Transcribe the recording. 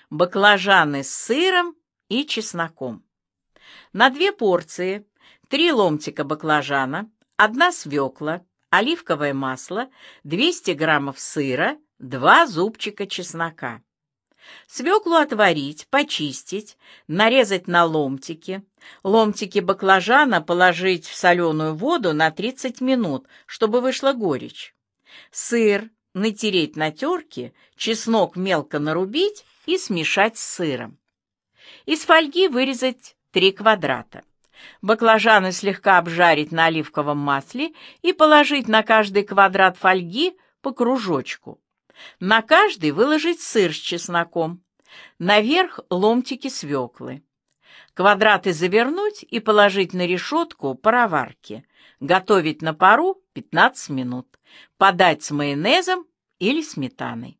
Баклажаны с сыром и чесноком. На 2 порции 3 ломтика баклажана, 1 свекла, оливковое масло, 200 граммов сыра, 2 зубчика чеснока. Свеклу отварить, почистить, нарезать на ломтики. Ломтики баклажана положить в соленую воду на 30 минут, чтобы вышла горечь. Сыр натереть на терке, чеснок мелко нарубить и смешать с сыром. Из фольги вырезать 3 квадрата. Баклажаны слегка обжарить на оливковом масле и положить на каждый квадрат фольги по кружочку. На каждый выложить сыр с чесноком. Наверх ломтики свеклы. Квадраты завернуть и положить на решетку пароварки. Готовить на пару 15 минут. Подать с майонезом или сметаной.